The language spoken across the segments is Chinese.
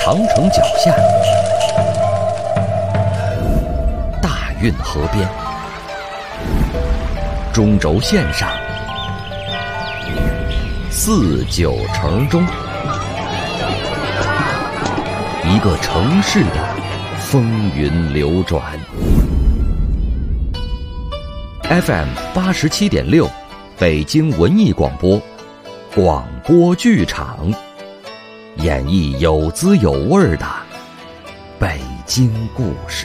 长城脚下，大运河边，中轴线上，四九城中，一个城市的风云流转。FM 87.6，北京文艺广播，广播剧场，演绎有滋有味的北京故事。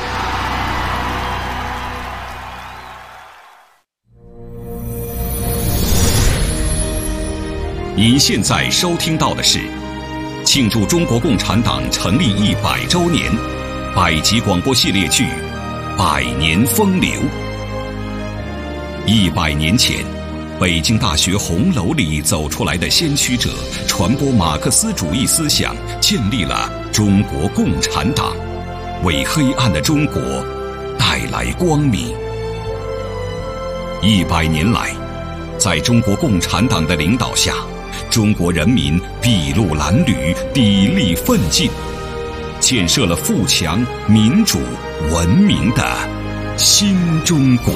您现在收听到的是庆祝中国共产党成立100周年百集广播系列剧《百年风流》。100年前，北京大学红楼里走出来的先驱者，传播马克思主义思想，建立了中国共产党，为黑暗的中国带来光明。100年来，在中国共产党的领导下，中国人民筚路蓝缕，砥砺奋进，建设了富强、民主、文明的新中国。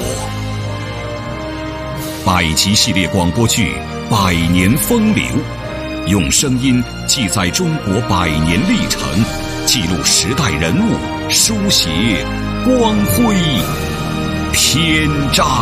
百集系列广播剧《百年风流》，用声音记载中国100年历程，记录时代人物，书写光辉篇章。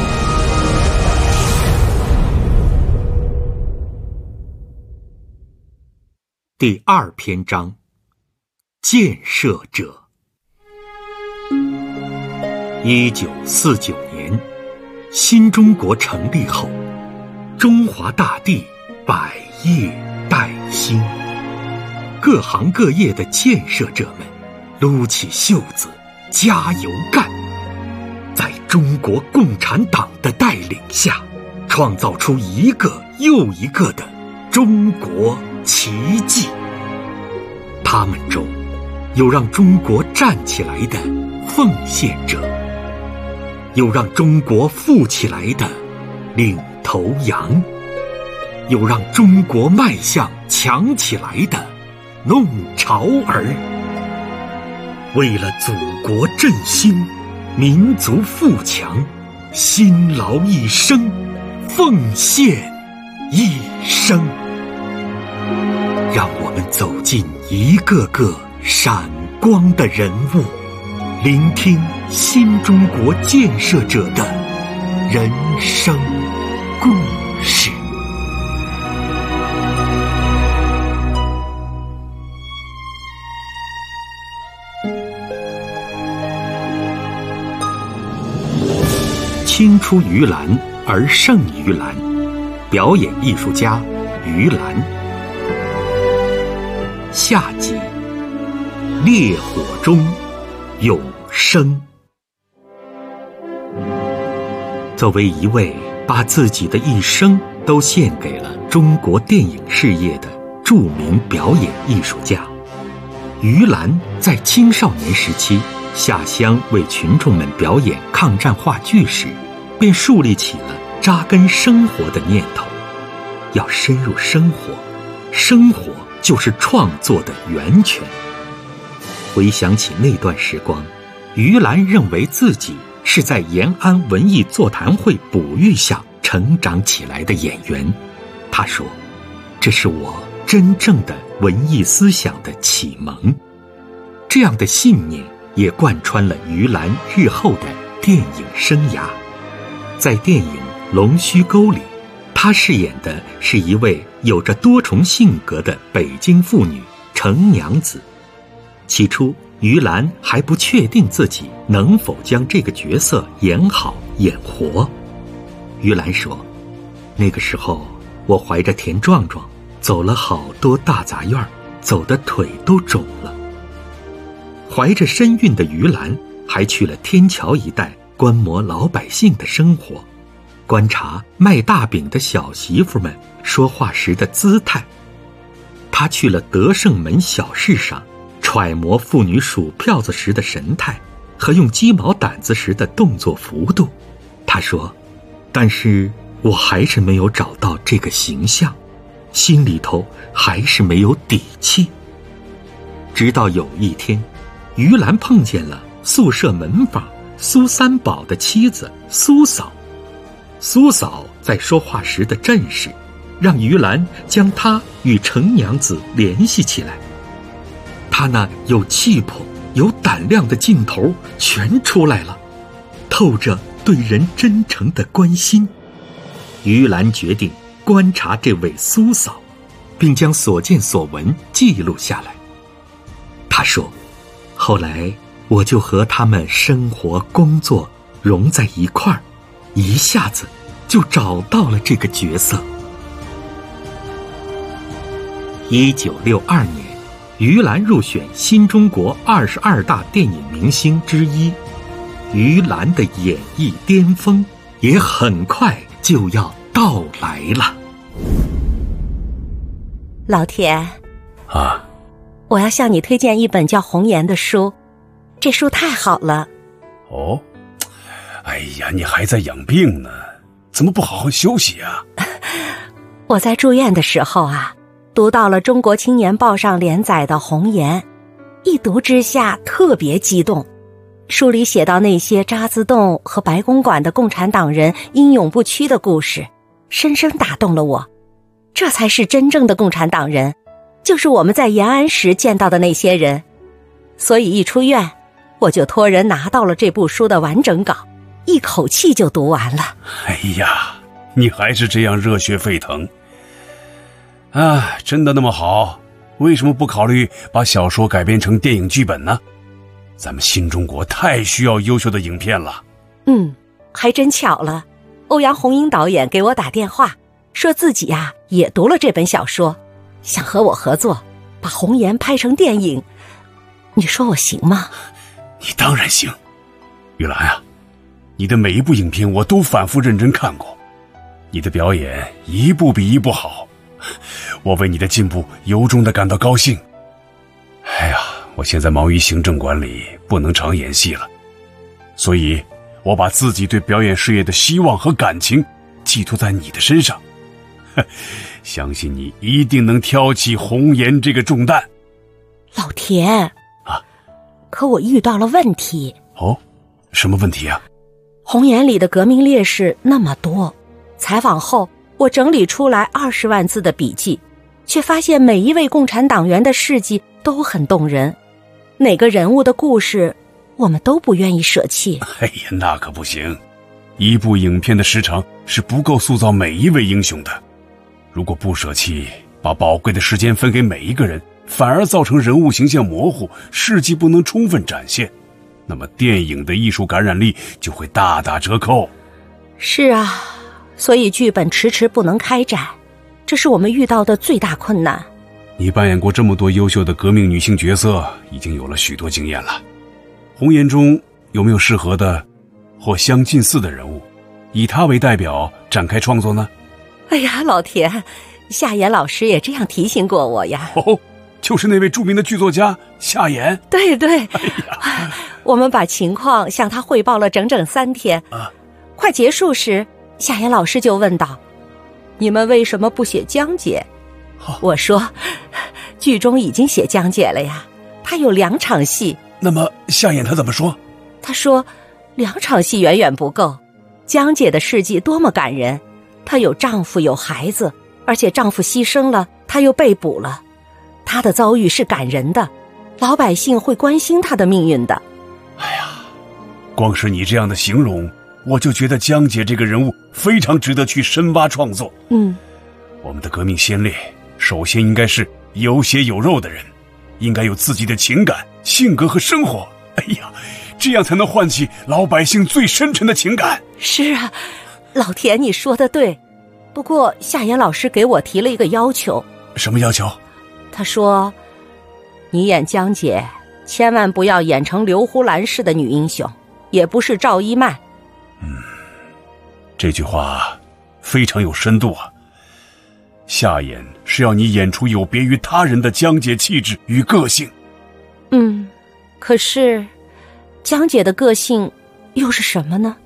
第2篇章，建设者。1949年，新中国成立后，中华大地百业待兴，各行各业的建设者们撸起袖子加油干，在中国共产党的带领下，创造出一个又一个的中国奇迹。他们中有让中国站起来的奉献者，有让中国富起来的领头羊，有让中国迈向强起来的弄潮儿。为了祖国振兴，民族富强，辛劳一生，奉献一生。让我们走进一个个闪光的人物，聆听新中国建设者的人生故事。青出于蓝而胜于蓝，表演艺术家于蓝。下集，烈火中永生。作为一位把自己的一生都献给了中国电影事业的著名表演艺术家，于蓝在青少年时期下乡为群众们表演抗战话剧时，便树立起了扎根生活的念头。要深入生活，生活就是创作的源泉。回想起那段时光，于蓝认为自己是在延安文艺座谈会哺育下成长起来的演员。他说，这是我真正的文艺思想的启蒙。这样的信念也贯穿了于蓝日后的电影生涯。在电影《龙须沟》里，她饰演的是一位有着多重性格的北京妇女程娘子。起初，于蓝还不确定自己能否将这个角色演好演活。于蓝说，那个时候我怀着田壮壮走了好多大杂院，走的腿都肿了。怀着身孕的于蓝还去了天桥一带观摩老百姓的生活，观察卖大饼的小媳妇们说话时的姿态。他去了德胜门小市上，揣摩妇女数票子时的神态和用鸡毛掸子时的动作幅度。他说，但是我还是没有找到这个形象，心里头还是没有底气。 直到有一天，于兰碰见了宿舍门房苏三宝的妻子苏嫂。苏嫂在说话时的阵势，让于兰将她与程娘子联系起来。她那有气魄、有胆量的劲头全出来了，透着对人真诚的关心。于兰决定观察这位苏嫂，并将所见所闻记录下来。她说，后来我就和他们生活工作融在一块儿，一下子就找到了这个角色。1962年，于兰入选新中国22大电影明星之一。于兰的演艺巅峰也很快就要到来了。 老田啊， 我要向你推荐一本叫《红颜》的书，这书太好了。 哦，哎呀，你还在养病呢，怎么不好好休息啊？ 我在住院的时候啊，读到了《中国青年报》上连载的《红颜》，一读之下特别激动。书里写到那些渣滓洞和白公馆的共产党人英勇不屈的故事，深深打动了我。这才是真正的共产党人，就是我们在延安时见到的那些人。所以一出院，我就托人拿到了这部书的完整稿，一口气就读完了。 哎呀，你还是这样热血沸腾啊！真的那么好，为什么不考虑把小说改编成电影剧本呢？咱们新中国太需要优秀的影片了。 还真巧了，欧阳宏英导演给我打电话，说自己啊也读了这本小说，想和我合作，把《红颜》拍成电影。你说我行吗？ 你当然行。玉兰啊，你的每一部影片我都反复认真看过，你的表演一部比一部好，我为你的进步由衷地感到高兴。哎呀，我现在忙于行政管理，不能常演戏了，所以我把自己对表演事业的希望和感情寄托在你的身上，相信你一定能挑起红颜这个重担。 老田啊， 可我遇到了问题。 哦，什么问题啊？ 红颜里的革命烈士那么多，采访后我整理出来20万字的笔记，却发现每一位共产党员的事迹都很动人，哪个人物的故事我们都不愿意舍弃。 哎呀，那可不行，一部影片的时长是不够塑造每一位英雄的，如果不舍弃，把宝贵的时间分给每一个人，反而造成人物形象模糊，事迹不能充分展现，那么电影的艺术感染力就会大打折扣。 是啊，所以剧本迟迟不能开展，这是我们遇到的最大困难。 你扮演过这么多优秀的革命女性角色，已经有了许多经验了。红颜中有没有适合的或相近似的人物，以他为代表展开创作呢？ 哎呀，老田，夏言老师也这样提醒过我呀。 哦，就是那位著名的剧作家夏言。 对对， 哎呀， 我们把情况向他汇报了整整3天啊。 快结束时，夏言老师就问道：“你们为什么不写江姐？”我说：“剧中已经写江姐了呀，她有2场戏。” 那么夏言他怎么说？ 他说2场戏远远不够，江姐的事迹多么感人，她有丈夫有孩子，而且丈夫牺牲了，她又被捕了，她的遭遇是感人的，老百姓会关心她的命运的。 哎呀，光是你这样的形容，我就觉得江姐这个人物非常值得去深挖创作。我们的革命先烈首先应该是有血有肉的人，应该有自己的情感、性格和生活。哎呀，这样才能唤起老百姓最深沉的情感。 是啊，老田你说的对。不过夏言老师给我提了一个要求。 什么要求？ 他说，你演江姐千万不要演成刘胡兰式的女英雄，也不是赵一曼。 这句话非常有深度啊。夏言是要你演出有别于他人的江姐气质与个性。 可是江姐的个性又是什么呢？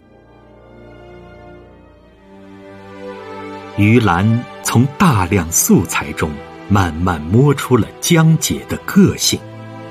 于兰从大量素材中慢慢摸出了江姐的个性，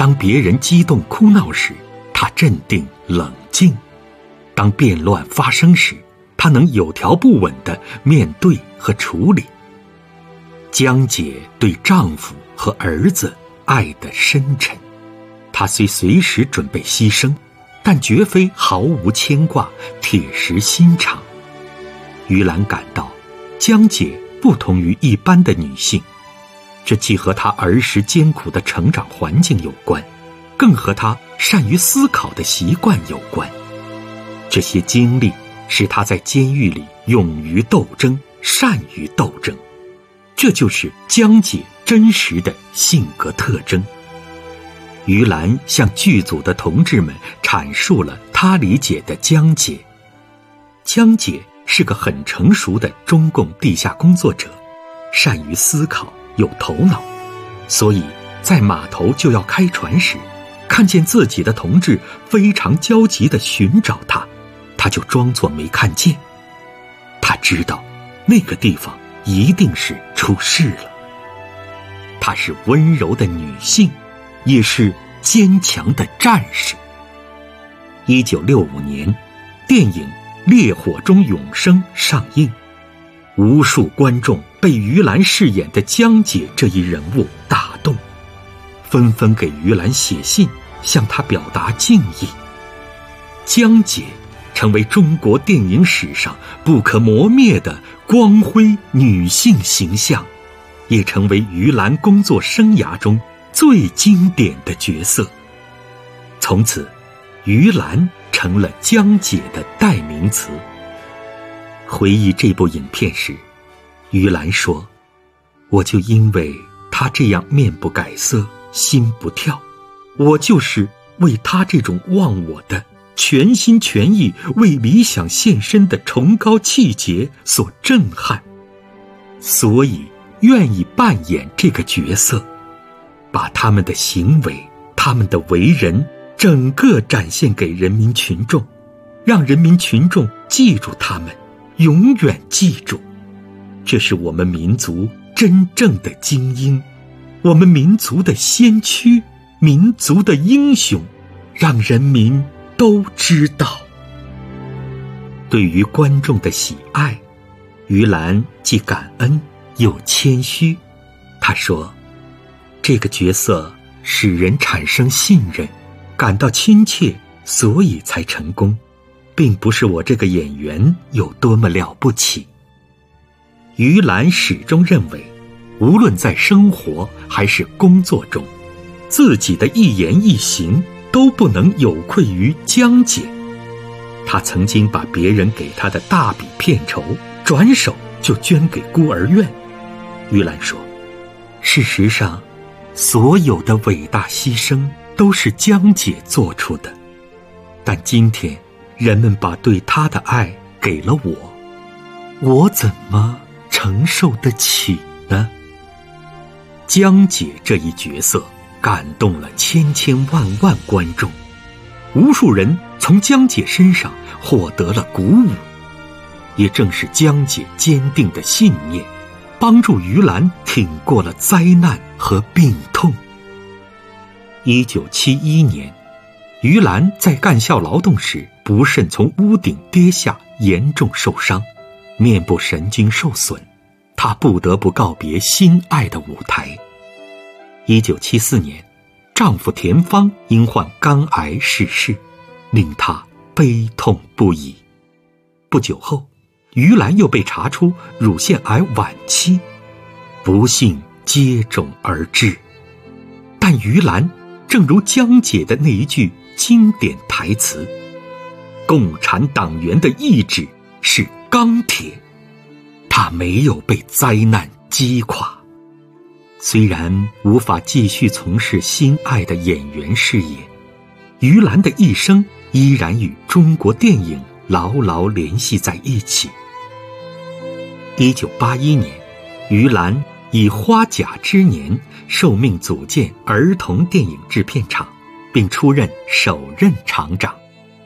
当别人激动哭闹时，他镇定冷静；当变乱发生时，他能有条不紊地面对和处理。江姐对丈夫和儿子爱得深沉，她虽随时准备牺牲，但绝非毫无牵挂、铁石心肠。于兰感到，江姐不同于一般的女性，这既和她儿时艰苦的成长环境有关，更和她善于思考的习惯有关。这些经历使她在监狱里勇于斗争，善于斗争。这就是江姐真实的性格特征。于兰向剧组的同志们阐述了她理解的江姐。江姐是个很成熟的中共地下工作者，善于思考，有头脑，所以在码头就要开船时，看见自己的同志非常焦急地寻找她就装作没看见。她知道那个地方一定是出事了。她是温柔的女性，也是坚强的战士。1965年，电影《烈火中永生》上映，无数观众被于兰饰演的江姐这一人物打动，纷纷给于兰写信，向她表达敬意。江姐成为中国电影史上不可磨灭的光辉女性形象，也成为于兰工作生涯中最经典的角色。从此，于兰成了江姐的代名词。回忆这部影片时，于兰说：“我就因为她这样面不改色，心不跳，我就是为她这种忘我的全心全意为理想献身的崇高气节所震撼，所以愿意扮演这个角色，把他们的行为、他们的为人整个展现给人民群众，让人民群众记住他们，永远记住。这是我们民族真正的精英，我们民族的先驱，民族的英雄，让人民都知道。”对于观众的喜爱，于兰既感恩又谦虚。她说：“这个角色使人产生信任，感到亲切，所以才成功，并不是我这个演员有多么了不起。”于兰始终认为，无论在生活还是工作中，自己的一言一行都不能有愧于江姐。她曾经把别人给她的大笔片酬转手就捐给孤儿院。于兰说：“事实上，所有的伟大牺牲都是江姐做出的，但今天人们把对她的爱给了我怎么承受得起呢？”江姐这一角色感动了千千万万观众，无数人从江姐身上获得了鼓舞。也正是江姐坚定的信念，帮助于兰挺过了灾难和病痛。1971年，于兰在干校劳动时不慎从屋顶跌下，严重受伤，面部神经受损，她不得不告别心爱的舞台。1974年，丈夫田芳因患肝癌逝世，令她悲痛不已。不久后，于兰又被查出乳腺癌晚期，不幸接踵而至。但于兰正如江姐的那一句经典台词：“共产党员的意志是钢铁。”她没有被灾难击垮。虽然无法继续从事心爱的演员事业，于兰的一生依然与中国电影牢牢联系在一起。1981年，于兰以花甲之年受命组建儿童电影制片厂，并出任首任厂长。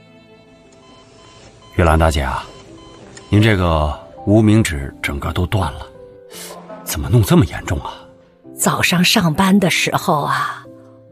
玉兰大姐啊，您这个无名指整个都断了，怎么弄这么严重啊？ 早上上班的时候啊，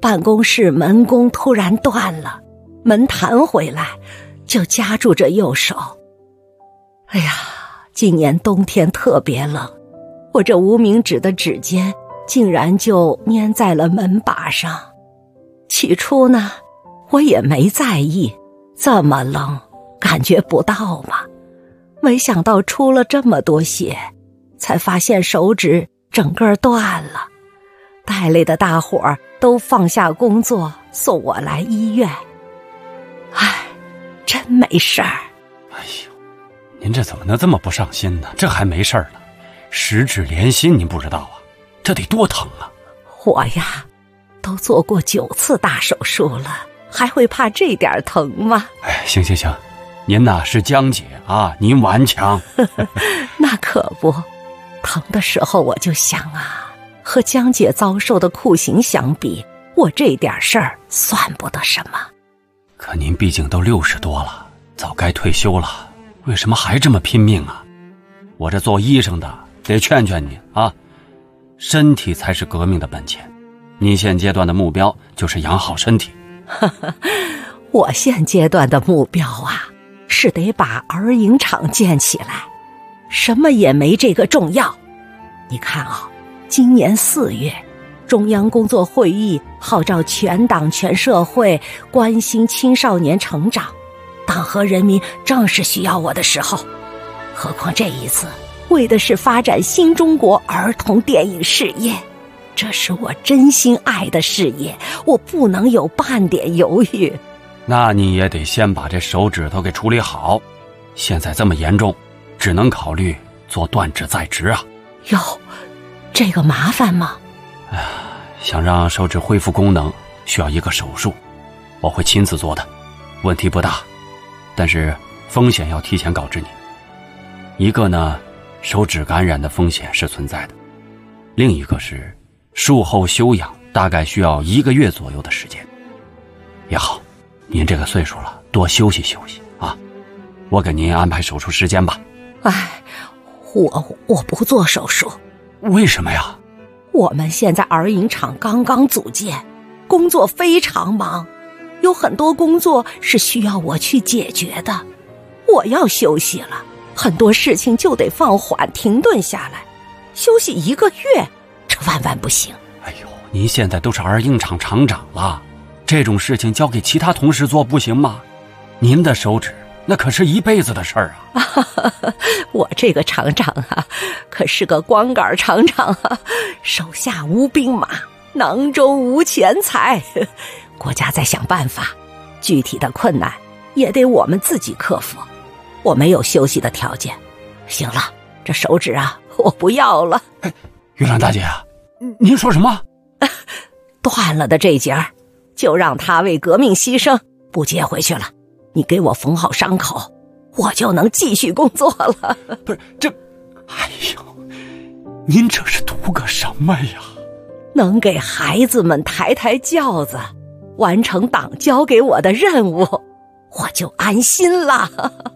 办公室门弓突然断了，门弹回来，就夹住着右手。哎呀，今年冬天特别冷，我这无名指的指尖竟然就粘在了门把上。起初呢，我也没在意，这么冷，感觉不到嘛。没想到出了这么多血，才发现手指整个断了。带累的大伙儿都放下工作送我来医院。唉，真没事儿。 哎呦，您这怎么能这么不上心呢？这还没事儿呢，十指连心您不知道啊，这得多疼啊！ 我呀，都做过9次大手术了，还会怕这点疼吗？ 哎，行，您呐是江姐啊，您顽强。 那可不，疼的时候我就想啊，和江姐遭受的酷刑相比，我这点事儿算不得什么。 可您毕竟都60多了，早该退休了，为什么还这么拼命啊？我这做医生的得劝劝你啊，身体才是革命的本钱。您现阶段的目标就是养好身体。 我现阶段的目标啊，是得把儿营厂建起来，什么也没这个重要。你看啊，今年4月，中央工作会议号召全党全社会关心青少年成长，党和人民正是需要我的时候。何况这一次为的是发展新中国儿童电影事业，这是我真心爱的事业，我不能有半点犹豫。 那你也得先把这手指头给处理好，现在这么严重，只能考虑做断指再植啊。 哟，这个麻烦吗？ 哎呀，想让手指恢复功能，需要一个手术，我会亲自做的，问题不大，但是风险要提前告知你。一个呢，手指感染的风险是存在的，另一个是术后休养，大概需要1个月左右的时间。也好，您这个岁数了，多休息休息啊！我给您安排手术时间吧。 哎，我不做手术。 为什么呀？ 我们现在儿营厂刚刚组建，工作非常忙，有很多工作是需要我去解决的。我要休息了，很多事情就得放缓停顿下来，休息1个月，这万万不行。 哎呦，您现在都是儿营厂厂长了，这种事情交给其他同事做不行吗？您的手指那可是一辈子的事儿啊！ 我这个厂长啊，可是个光杆厂长啊，手下无兵马，囊中无钱财，国家在想办法，具体的困难也得我们自己克服。我没有休息的条件。行了，这手指啊，我不要了。 玉兰大姐啊，您说什么？ 断了的这节儿，就让他为革命牺牲，不接回去了。你给我缝好伤口，我就能继续工作了。 不是这，哎呦，您这是图个什么呀？ 能给孩子们抬抬轿子，完成党交给我的任务，我就安心了。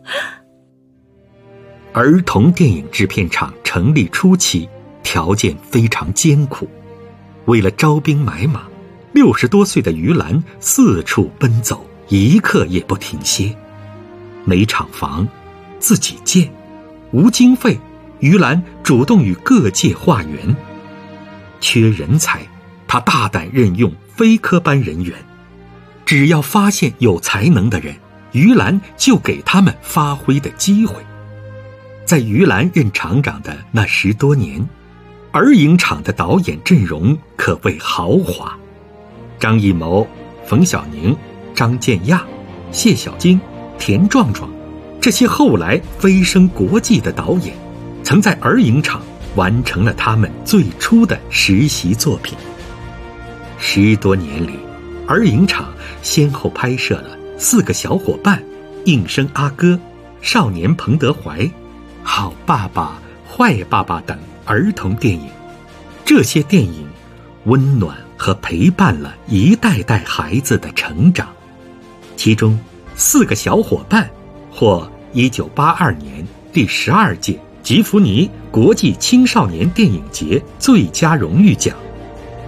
儿童电影制片厂成立初期，条件非常艰苦。为了招兵买马，60多岁的于兰四处奔走，一刻也不停歇。没厂房，自己建；无经费，于兰主动与各界化缘。缺人才，他大胆任用非科班人员。只要发现有才能的人，于兰就给他们发挥的机会。在于兰任厂长的那10多年，儿营厂的导演阵容可谓豪华。张艺谋、冯小宁、张建亚、谢小金、田壮壮，这些后来飞升国际的导演，曾在儿营厂完成了他们最初的实习作品。10多年里，儿营厂先后拍摄了《4个小伙伴》、《应声阿哥》、《少年彭德怀》、《好爸爸坏爸爸》等儿童电影。这些电影温暖和陪伴了一代代孩子的成长。其中4个小伙伴获1982年第12届吉福尼国际青少年电影节最佳荣誉奖，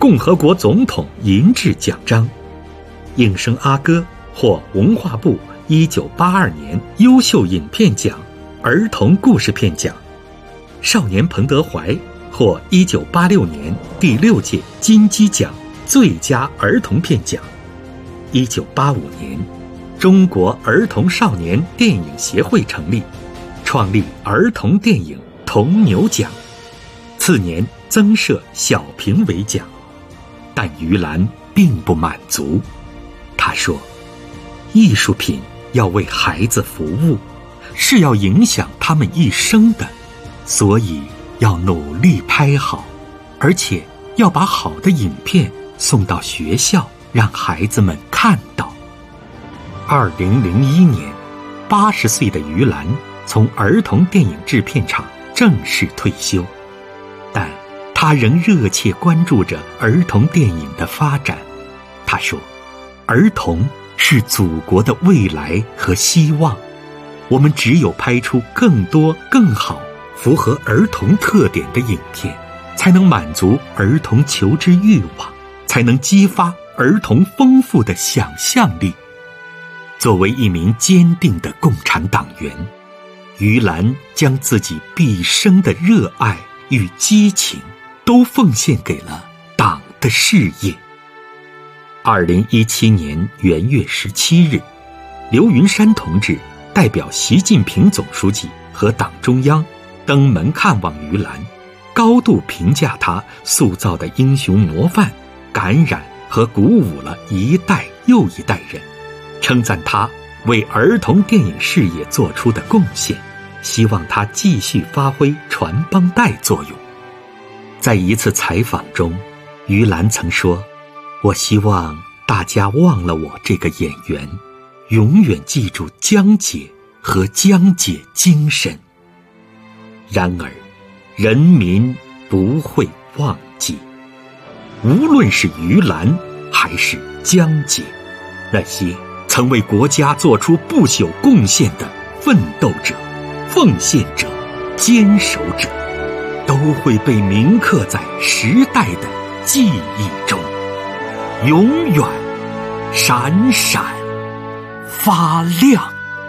共和国总统银质奖章，应声阿哥获文化部1982年优秀影片奖、儿童故事片奖，少年彭德怀获1986年第6届金鸡奖最佳儿童片奖。1985年，中国儿童少年电影协会成立，创立儿童电影铜牛奖，次年增设小评委奖。但于兰并不满足，他说，艺术品要为孩子服务，是要影响他们一生的，所以要努力拍好，而且要把好的影片送到学校，让孩子们看到。2001年，80岁的于兰从儿童电影制片厂正式退休，但他仍热切关注着儿童电影的发展。他说，儿童是祖国的未来和希望，我们只有拍出更多更好符合儿童特点的影片，才能满足儿童求知欲望，才能激发儿童丰富的想象力。作为一名坚定的共产党员，于兰将自己毕生的热爱与激情都奉献给了党的事业。2017年元月17日，刘云山同志代表习近平总书记和党中央登门看望于兰，高度评价他塑造的英雄模范，感染和鼓舞了一代又一代人，称赞他为儿童电影事业做出的贡献，希望他继续发挥传帮带作用。在一次采访中，于兰曾说，我希望大家忘了我这个演员，永远记住江姐和江姐精神。然而，人民不会忘记，无论是于兰还是江姐，那些曾为国家做出不朽贡献的奋斗者、奉献者、坚守者，都会被铭刻在时代的记忆中，永远闪闪发亮。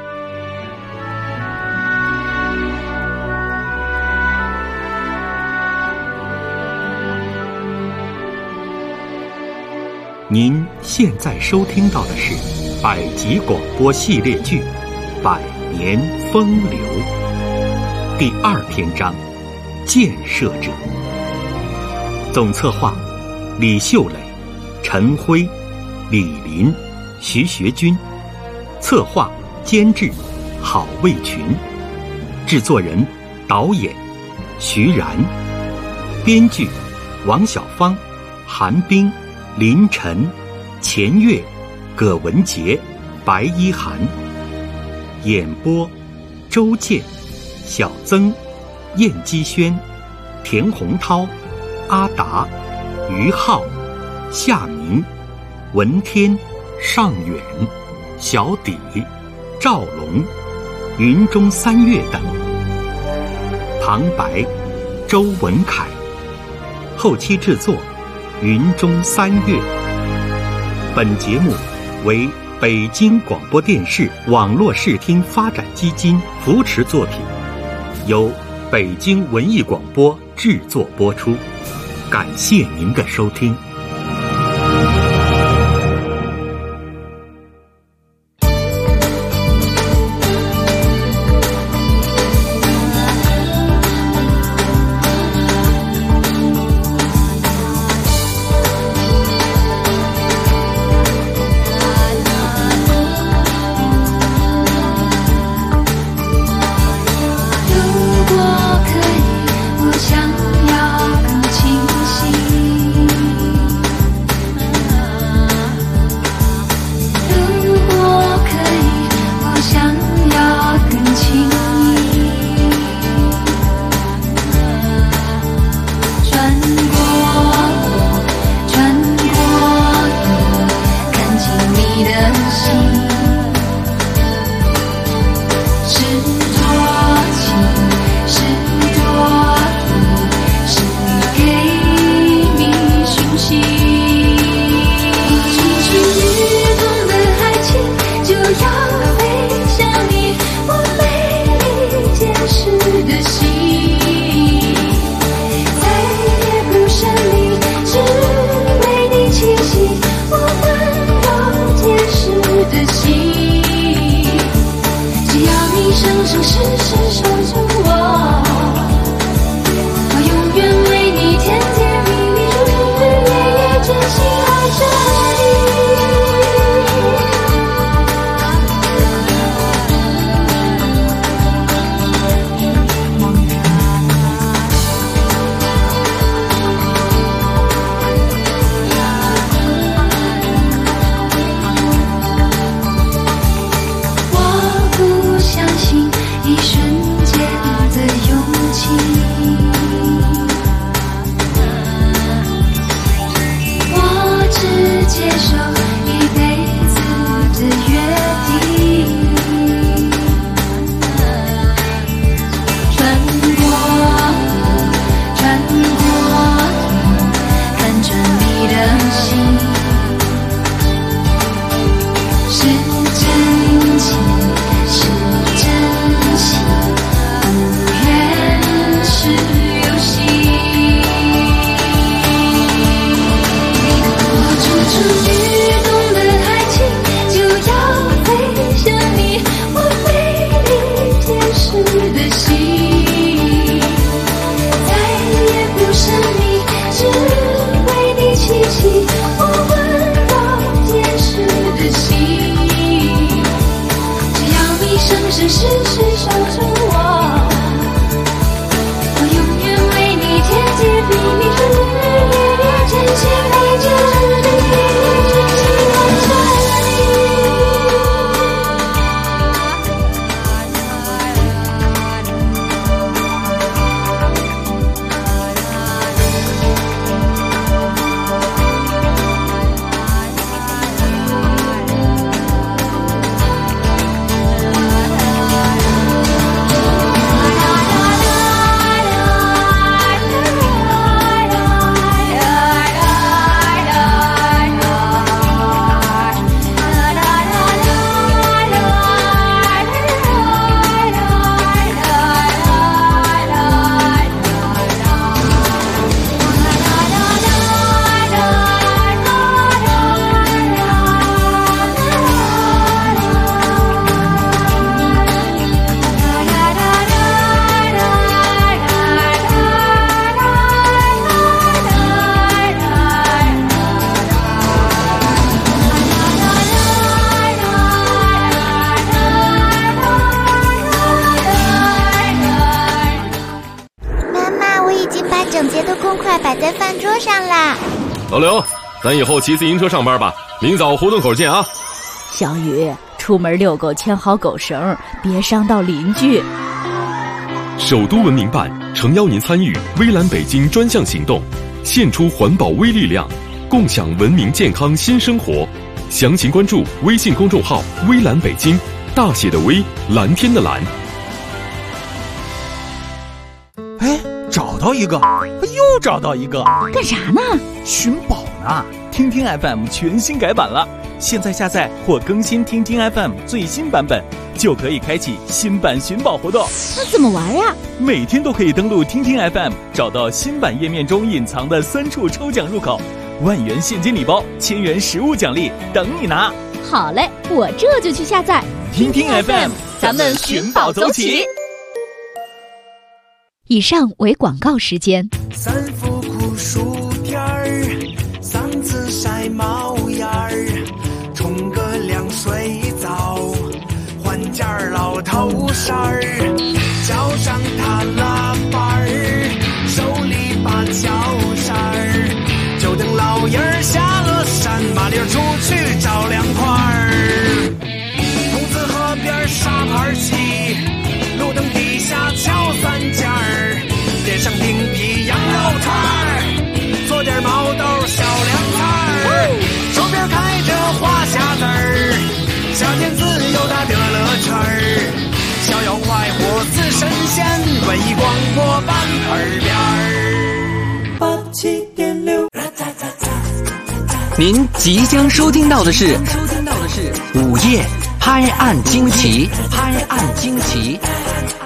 您现在收听到的是百集广播系列剧《百年风流》第2篇章《建设者》，总策划李秀磊、陈辉、李林、徐学军，策划监制郝卫群，制作人导演徐然，编剧王小芳、韩冰、林晨、钱月、葛文杰、白一涵，演播周健、小曾、燕基轩、田洪涛、阿达、于浩、夏明、文天、尚远、小底、赵龙、云中三月等，旁白周文凯，后期制作云中三月。本节目为北京广播电视网络视听发展基金扶持作品，由北京文艺广播制作播出。感谢您的收听。 如果可以，我想要更清晰。 老刘，咱以后骑自行车上班吧，明早胡同口见啊。 小雨，出门遛狗牵好狗绳，别伤到邻居。 首都文明办诚邀您参与微蓝北京专项行动，献出环保微力量，共享文明健康新生活。详情关注微信公众号微蓝北京，大写的微，蓝天的蓝。 哎，找到一个，又找到一个， 干啥呢？ 寻宝呢。听听 FM 全新改版了，现在下载或更新听听 FM 最新版本，就可以开启新版寻宝活动。 那怎么玩呀？ 每天都可以登录听听 FM， 找到新版页面中隐藏的3处抽奖入口，10000元现金礼包，1000元实物奖励等你拿。 好嘞，我这就去下载听听 FM， 咱们寻宝走起。 以上为广告时间。 3伏酷暑天儿，3次晒毛眼儿，冲个凉水澡，换件老头衫儿，脚上踏拉板儿，手里把脚扇儿，就等老爷儿下了山，麻溜出去找凉快儿。公子河边沙盘棋，路灯底下敲3件儿，点上冰皮羊肉串儿，做点毛豆小凉菜儿，手边开着花匣子儿，夏天自由的乐乐圈儿，逍遥快活似神仙，文艺广播伴耳边儿。87.6。 您即将收听到的是午夜拍案惊奇。